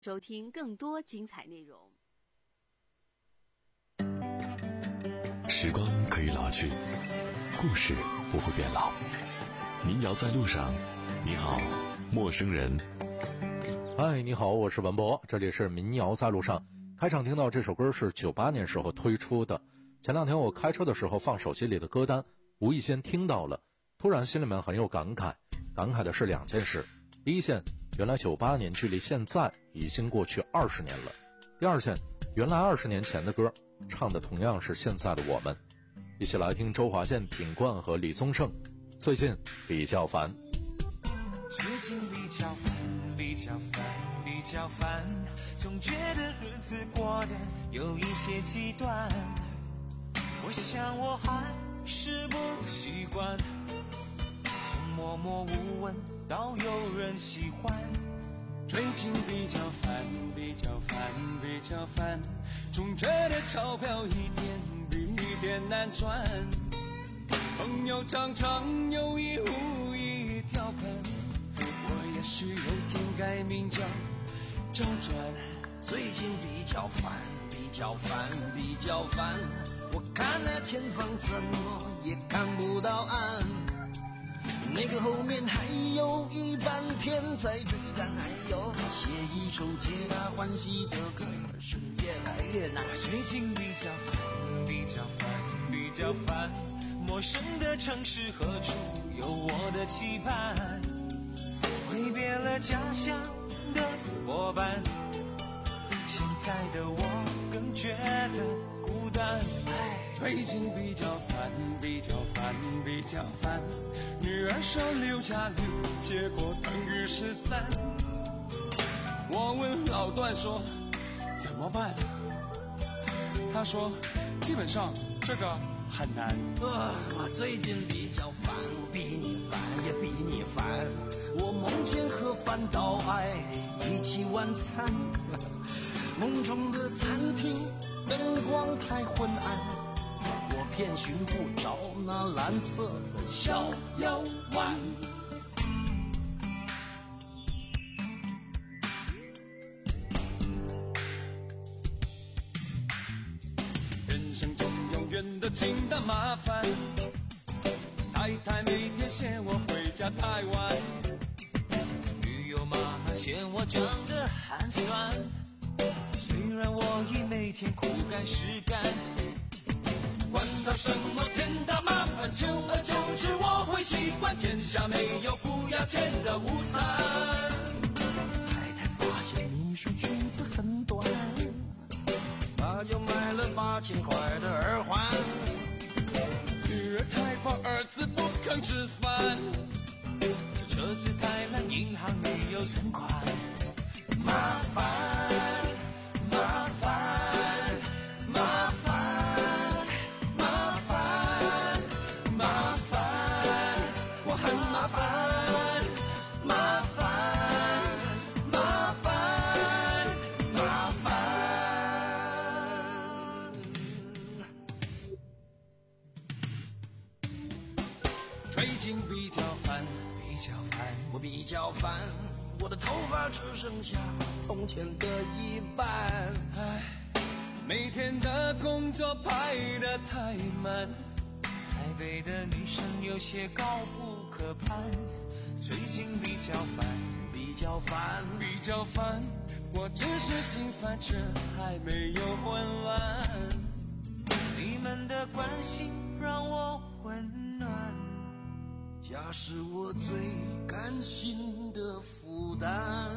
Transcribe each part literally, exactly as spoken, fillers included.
收听更多精彩内容。 时光可以老去，故事不会变老。民谣在路上，你好，陌生人。 嗨，你好，我是文博，这里是民谣在路上。开场听到这首歌是九八年时候推出的。前两天我开车的时候放手机里的歌单，无意间听到了，突然心里面很有感慨。感慨的是两件事：第一件，原来九八年距离现在已经过去二十年了；第二件，原来二十年前的歌唱的同样是现在的我们。一起来听周华健、品冠和李宗盛。最近比较烦。 最近比较烦，比较烦，比较烦，总觉得日子过得有一些极端。我想我还是不习惯，从默默无闻到有人喜欢。最近比较烦，比较烦，比较烦，总觉得钞票一点比一点难赚。朋友常常有意无意调侃，我也许有天改名叫周转。 最近比较烦，比较烦，比较烦，我看了前方怎么也看不到岸，那个后面还有一半天在追赶，还有写一首皆大欢喜的歌是越来越难。 最近比较烦，比较烦，比较烦，陌生的城市何处有我的期盼，挥别了家乡的伙伴，现在的我更觉得孤单。最近比较烦，比较烦，比较烦，女儿说六加六结果等于十三。我问老段说怎么办，他说基本上这个很难。 啊，我最近比较烦，比你烦也比你烦，我梦见和饭岛爱一起晚餐，梦中的餐厅灯光太昏暗，我偏寻不着那蓝色的小腰弯。 人生中永远的清淡麻烦，太太每天嫌我回家太晚，女友妈嫌我长得寒酸，虽然我已每天苦干实干，管他什么天大麻烦，久而久之我会习惯，天下没有不要钱的午餐。 太太发现你是裙子很短，她就买了八千块的耳环。 女儿太胖，儿子不肯吃饭，车子太烂，银行没有存款。麻烦麻烦麻烦麻烦麻烦，我很麻烦。麻烦麻烦麻烦。最近比较烦，比较烦， 我比较烦，我的头发只剩下从前的一半。 唉，每天的工作排得太满，台北的女生有些高不可攀。最近比较烦， 比较烦， 比较烦，我只是心烦，却还没有混乱。你们的关心让我温暖， 家是我最甘心的负担。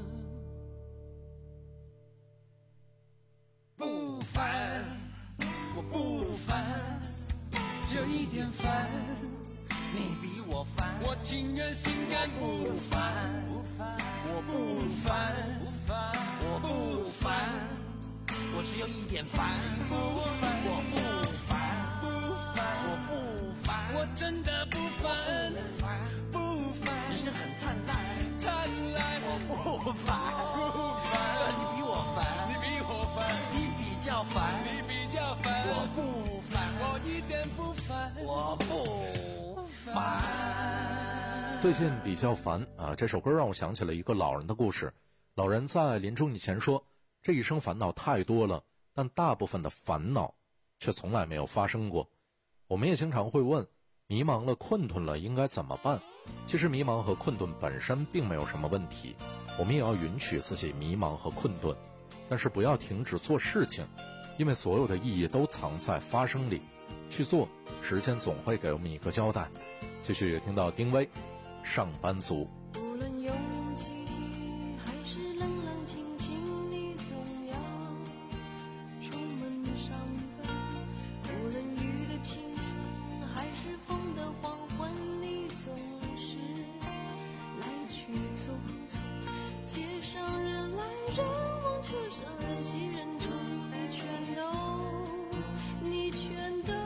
不烦，我不烦，就一点烦， 你比我烦， 我情愿心甘不烦。 不烦， 我不烦， 不烦，我不烦，我只有一点烦。 不烦， 我不烦， 不烦， 我不烦， 我真的不烦， 不烦， 不烦， 人生很灿烂， 灿烂。 我不烦， 不烦， 你比我烦， 你比我烦， 你比较烦， 你比较烦， 我不烦， 我一点不烦， 我不烦。 最近比较烦啊，这首歌让我想起了一个老人的故事。 老人在临终以前说，这一生烦恼太多了，但大部分的烦恼却从来没有发生过。我们也经常会问，迷茫了困顿了应该怎么办？其实迷茫和困顿本身并没有什么问题，我们也要允许自己迷茫和困顿，但是不要停止做事情，因为所有的意义都藏在发生里，去做，时间总会给我们一个交代。继续听到丁薇，上班族。 无论拥拥挤挤还是冷冷清清，你总要出门上班。无论雨的清晨还是风的黄昏，你总是来去匆匆。街上人来人往，车上人挤人冲，你全都，你全都。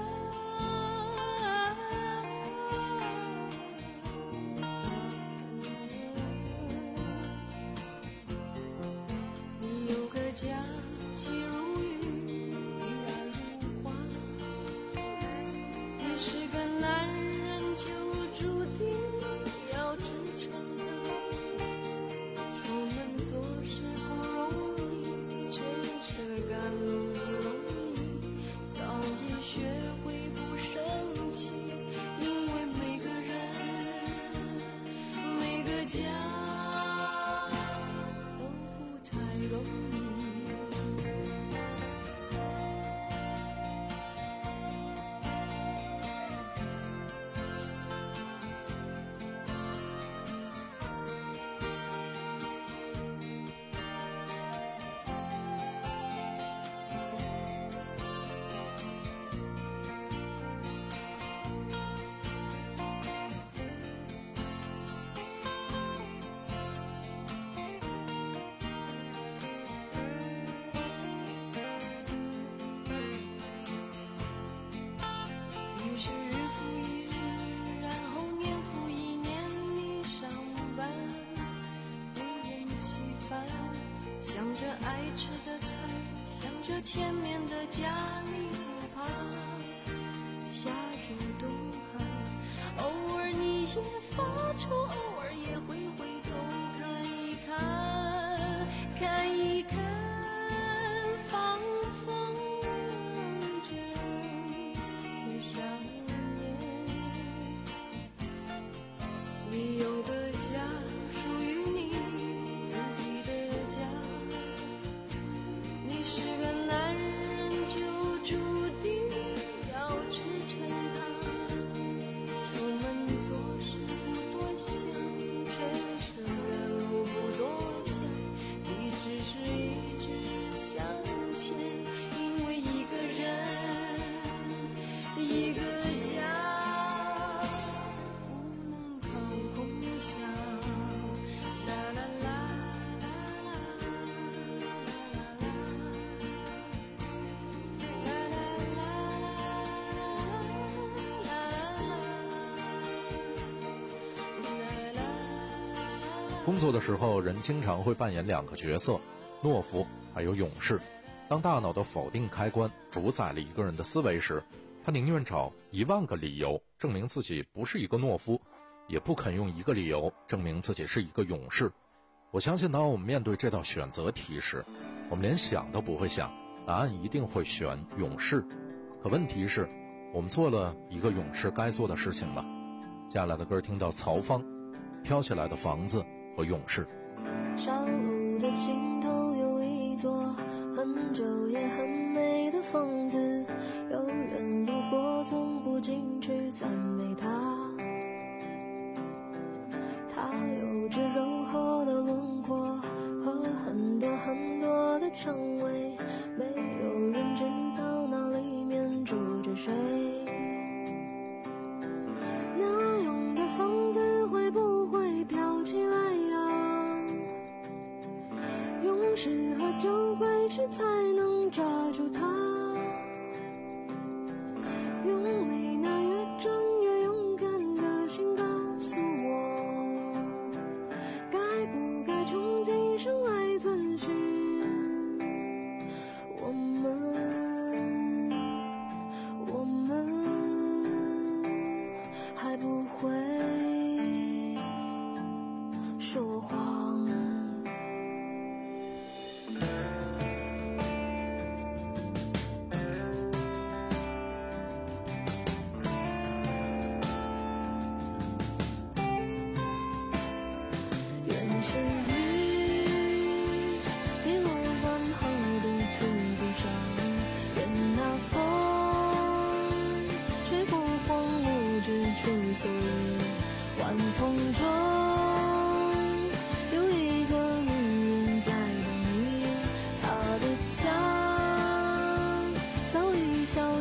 假期如雨，依然如花。你是个男人，就注定要支撑的。出门做事不容易，牵车赶路不容易，早已学会不生气，因为每个人，每个家都不太容易。于是日复一日，然后年复一年，你上班不厌其烦，想着爱吃的菜，想着前面的家，你不怕夏日冬寒，偶尔你也发愁，偶尔也会回头看一看，看一看放风筝天上你有个家，属于你自己的家。你是个男人，就注定要支撑他。出门做事不多想，牵车赶路不多想，你只是一直向前，因为一个人，一个家。 工作的时候，人经常会扮演两个角色，懦夫还有勇士。当大脑的否定开关主宰了一个人的思维时，他宁愿找一万个理由证明自己不是一个懦夫，也不肯用一个理由证明自己是一个勇士。我相信当我们面对这道选择题时，我们连想都不会想，答案一定会选勇士。可问题是，我们做了一个勇士该做的事情吗？接下来的歌听到曹芳，飘起来的房子和勇士。 小路的尽头有一座很久也很美的房子，有人路过从不禁去赞美它。它有着柔和的轮廓和很多很多的蔷薇，没有人知道那里面住着谁。那样的房子会不会飘起来呀？勇士和酒鬼时才能抓住它，用你那越真越勇敢的心告诉我，该不该穷极生来遵循我们，我们还不会说谎。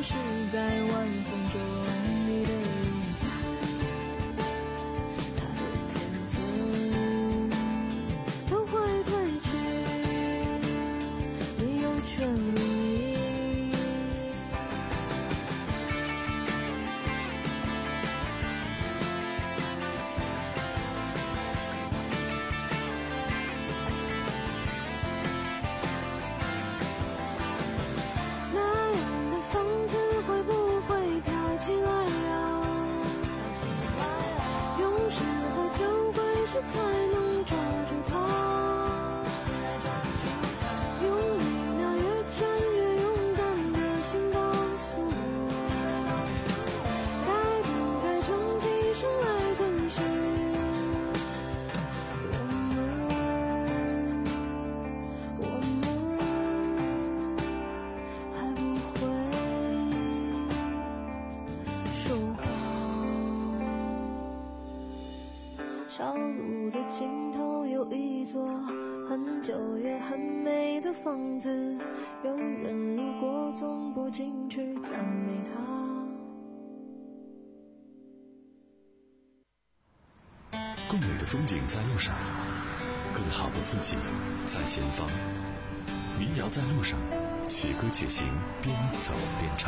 失在晚风中你的云盘，他的天分都会褪去，你有权利。那样的房子会不会飘起来呀？用诗和酒鬼谁才能抓住它？用你那越战越勇敢的心告诉我，该不该穷极生来尊师？我们，我们还不会说谎。小路的尽头有一座很久也很美的房子，有人路过总不禁去赞美它。 更美的风景在路上，更好的自己在前方。民谣在路上，且歌且行，边走边唱。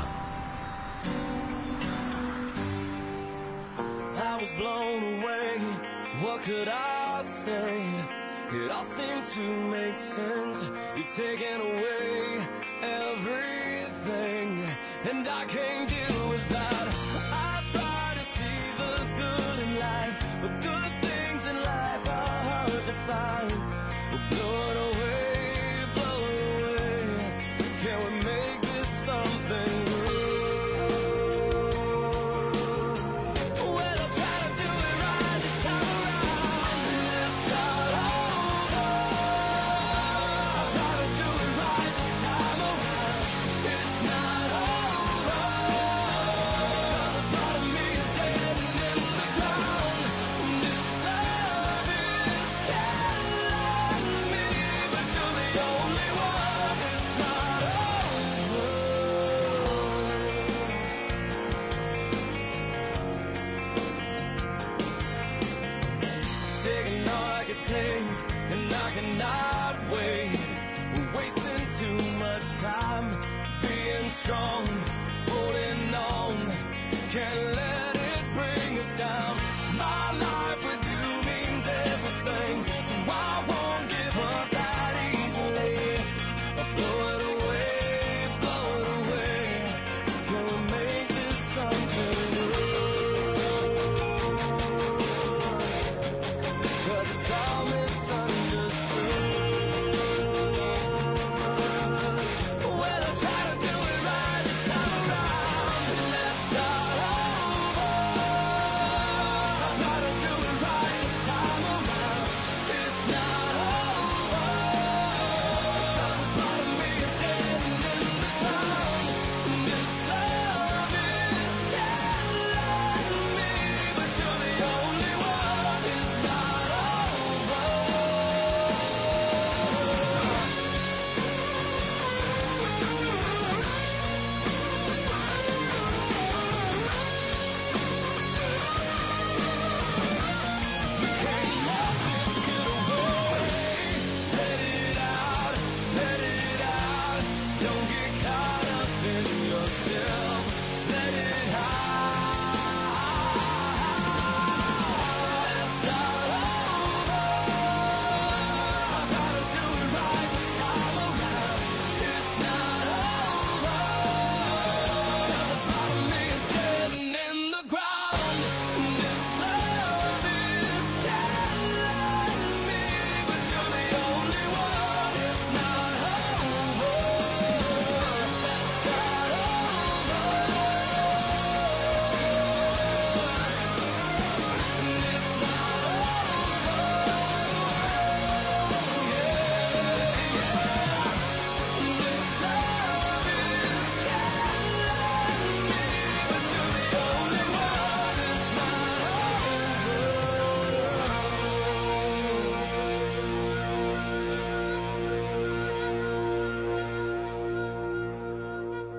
I was blown away, what could I say? It all seemed to make sense. You've taken away everything, and I can't deal with that. I try to see the good in life, but good things in life are hard to find. Blow it away, blow it away. Can we make this something real? Well, I'll try to do it right this time around. Let's start over. I'll try to do it right this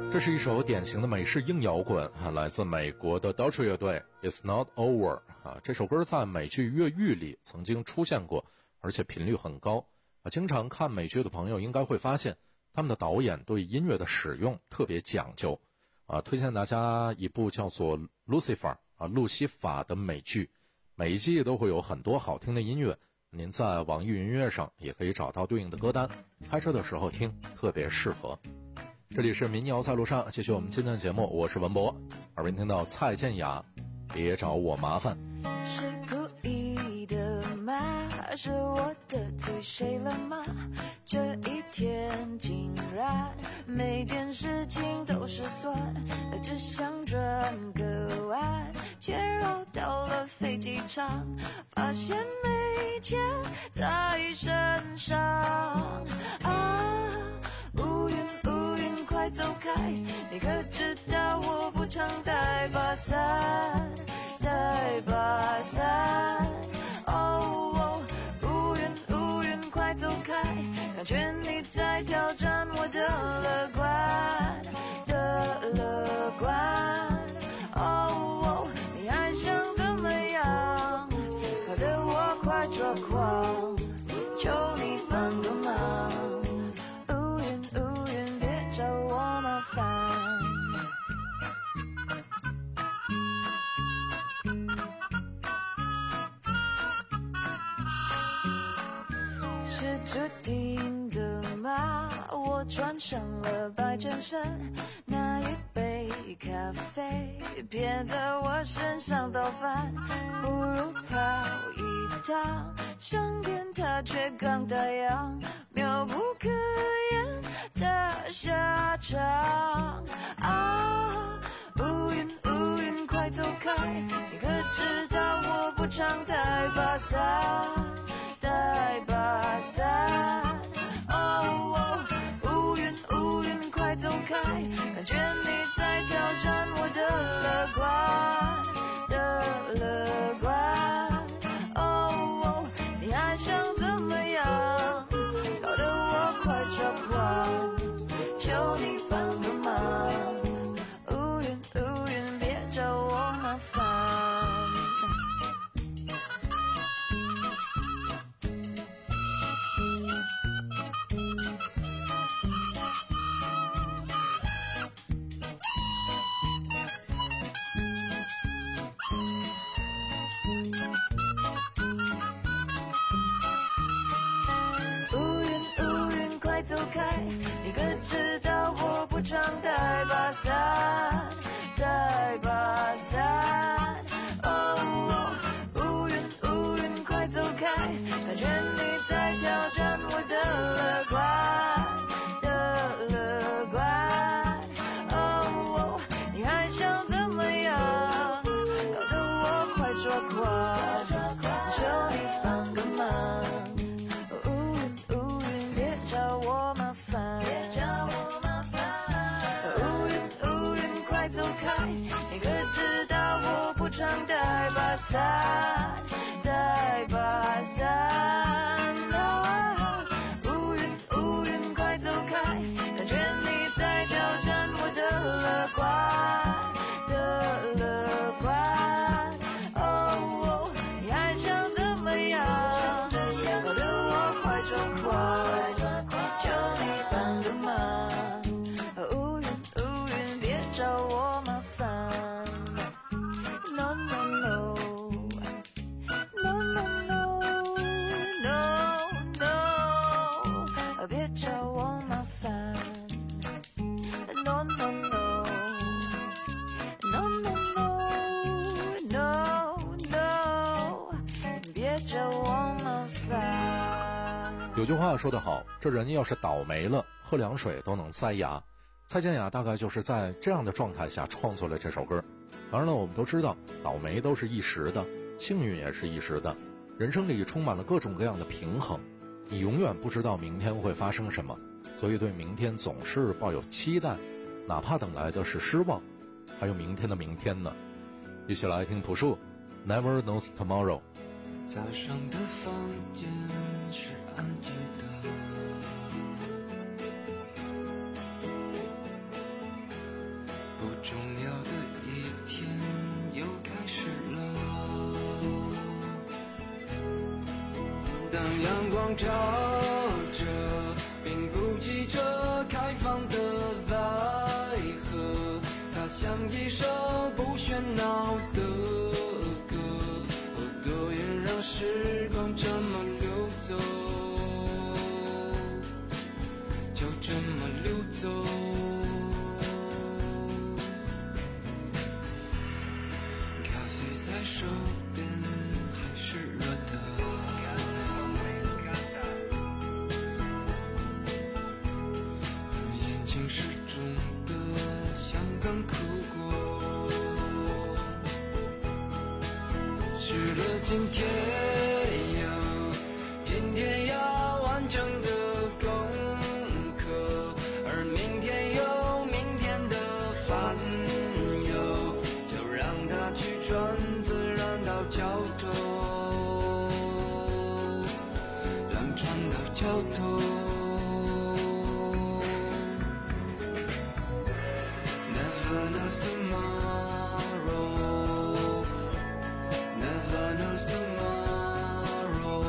这是一首典型的美式硬摇滚啊，来自美国的 Dodge 乐队 It's Not Over 啊。这首歌在美剧《越狱》里曾经出现过，而且频率很高啊。经常看美剧的朋友应该会发现，他们的导演对音乐的使用特别讲究啊。推荐大家一部叫做 Lucifer 啊路西法的美剧，每一季都会有很多好听的音乐，您在网易云音乐上也可以找到对应的歌单，开车的时候听特别适合。这里是民谣在路上，继续我们今天的节目，我是文博。耳边听到蔡健雅，别找我麻烦。 是故意的吗？是我得罪谁了吗？这一天竟然每件事情都失算，只想转个弯，却绕到了飞机场，发现没钱在身上啊！乌云乌云快走开，你可知道我不常带把伞，带把伞。哦，乌云乌云快走开，感觉你在挑战我的乐观的乐观。哦，你还想怎么样？搞得我快抓狂，求你帮个忙。乌云乌云别找我麻烦。是注定的吗？我穿上了白衬衫，那一杯咖啡偏在我身上倒翻，不如跑一趟，上天它却刚打烊，妙不可言的下场啊！乌云乌云快走开，你可知道我不常带把伞，带把伞。哦，乌云乌云快走开，感觉你在挑战我的乐观的乐观。哦，你还想怎么样？搞得我快抓狂，求你帮个忙。乌云乌云别找我麻烦。走开，你可知道我不常带把伞，带把伞。哦，乌云乌云快走开，感觉你在挑战我的乐观的乐观。哦，你还想怎么样？搞得我快抓狂，求你帮个忙。找我麻烦，别找我麻烦。乌云乌云快走开，你可知道我不常带把伞，带把伞。乌云乌云快走开，感觉你在挑战我的乐观的乐观。哦，你还想怎么样？搞得我快抓狂。求你帮个忙，乌云乌云别找我麻烦。No no no no no no no no， 别找我麻烦。No no no no no no no， 别找我麻烦。 有句话说得好，这人要是倒霉了，喝凉水都能塞牙。蔡健雅大概就是在这样的状态下创作了这首歌。当然了，我们都知道倒霉都是一时的，幸运也是一时的，人生里充满了各种各样的平衡，你永远不知道明天会发生什么，所以对明天总是抱有期待，哪怕等来的是失望。还有明天的明天呢。一起来听朴树 Never Knows Tomorrow。 早上的房间是安静的， 阳光照着，并不急着开放的来河，它像一首不喧闹的歌，哦，歌也让时光这么流走，就这么流走。咖啡在手边还是热的，眼睛是肿的，像刚哭过。是了，今天有今天要完成的功课，而明天有明天的烦忧，就让它去转，自然到桥头，让船到桥头。Never knows tomorrow, never knows tomorrow,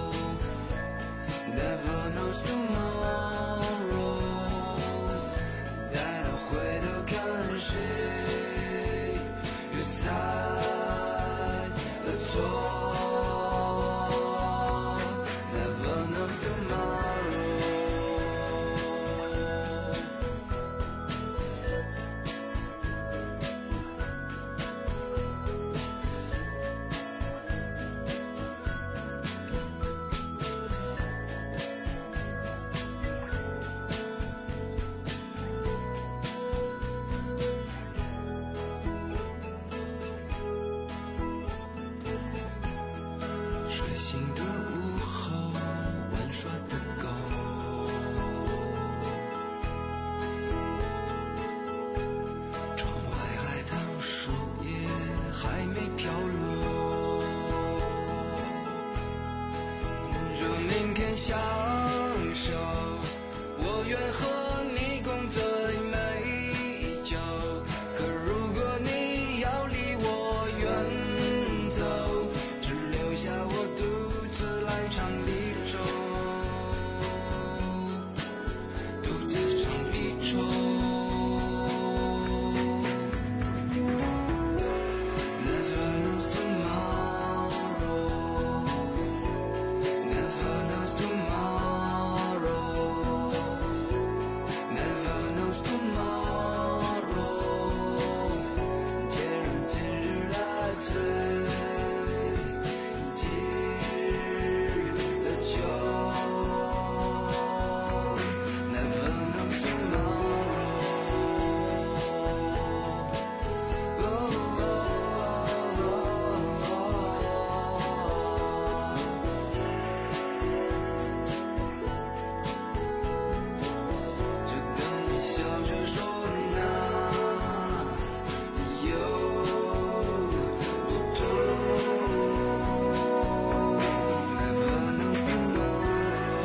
never knows tomorrow。待到回头看谁越猜了错。Never knows tomorrow。睡醒的午后，玩耍的狗，窗外海棠树叶还没飘落，若明天相守，我愿和你共醉美酒，可如果你要离我远走，只留下我独自来唱离愁，独自唱离愁。Never knows tomorrow, never knows tomorrow, never knows tomorrow。节日节日来醉，今日的酒。Never knows tomorrow。就等你笑着说那有不同。Never knows tomorrow。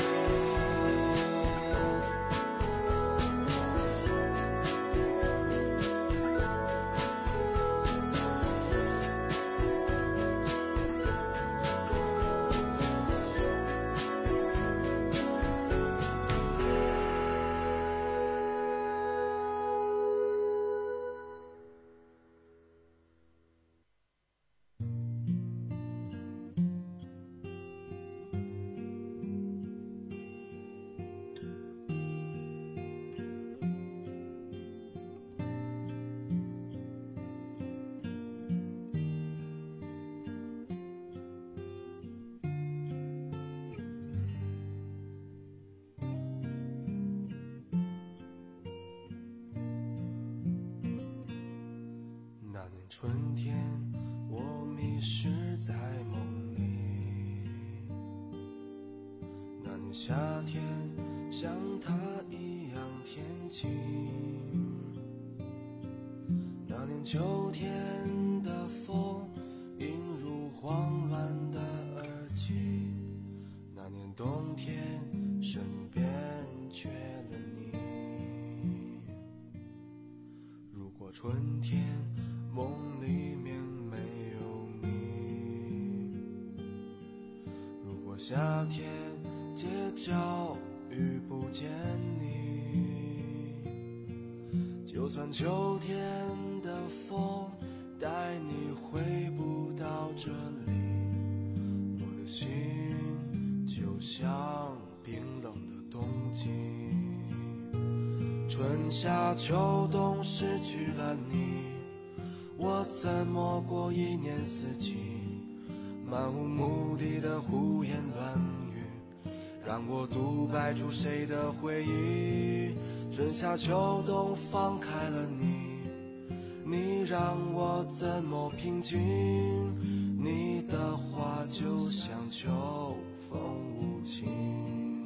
那年春天，我迷失在梦里。那年夏天，像他一样天晴。那年秋天的风，映入慌乱的耳际。那年冬天，身边缺了你。如果春天梦里面没有你，如果夏天街角遇不见你，就算秋天的风带你回不到这里，我的心就像冰冷的冬季。春夏秋冬失去了你，我怎么过一年四季？漫无目的的胡言乱语，让我独白出谁的回忆？春夏秋冬放开了你，你让我怎么平静？你的话就像秋风无情。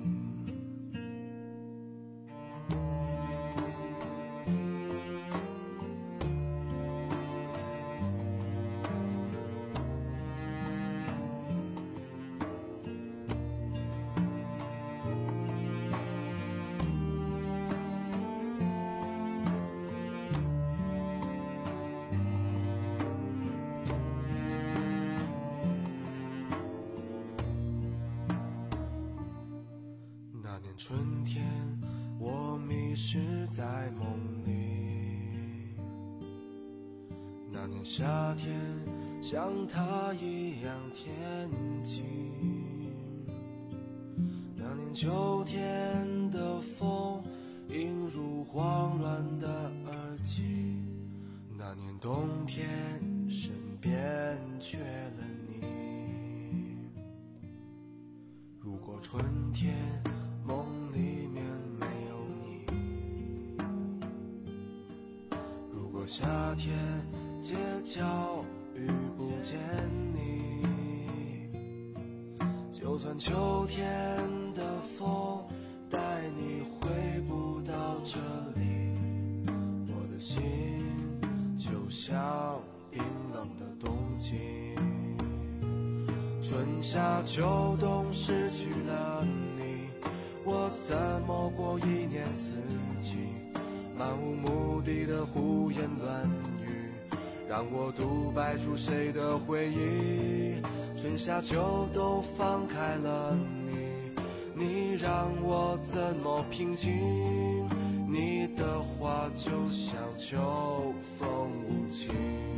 那年春天，我迷失在梦里。那年夏天，像他一样天晴。那年秋天的风，映入慌乱的耳际。那年冬天，身边缺了你。如果春天梦里面没有你，如果夏天街角遇不见你，就算秋天的风带你回不到这里，我的心就像冰冷的冬季。春夏秋冬失去了你，我怎么过一年四季？漫无目的的胡言乱语，让我独白出谁的回忆？春夏秋冬放开了你，你让我怎么平静？你的话就像秋风无情。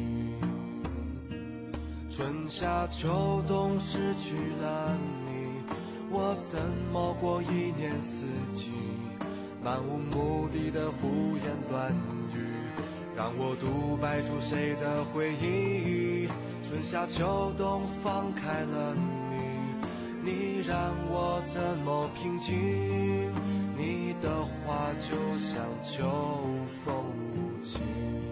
春夏秋冬失去了你，我怎么过一年四季？漫无目的的胡言乱语，让我独白出谁的回忆？春夏秋冬放开了你，你让我怎么平静？你的话就像秋风无情，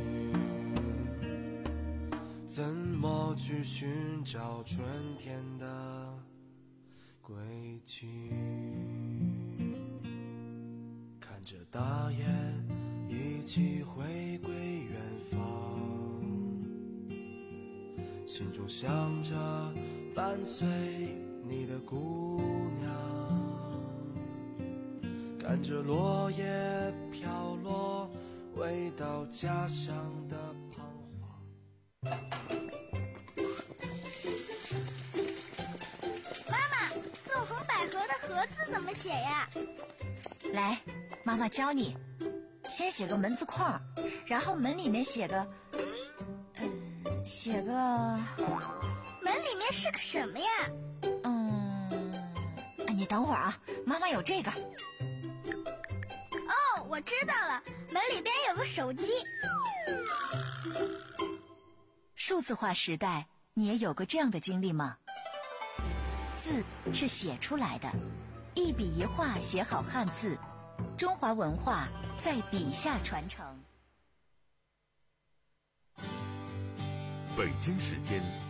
怎么去寻找春天的轨迹？看着大雁一起回归远方，心中想着伴随你的姑娘，看着落叶飘落，回到家乡的彷徨。 妈妈，纵横捭阖的阖字怎么写呀？ 来，妈妈教你。先写个门字框，然后门里面写个，嗯，写个…… 门里面是个什么呀？ 嗯，你等会儿啊，妈妈有这个。 哦，我知道了，门里边有个手机。 数字化时代，你也有过这样的经历吗？字是写出来的，一笔一画写好汉字，中华文化在笔下传承。 北京时间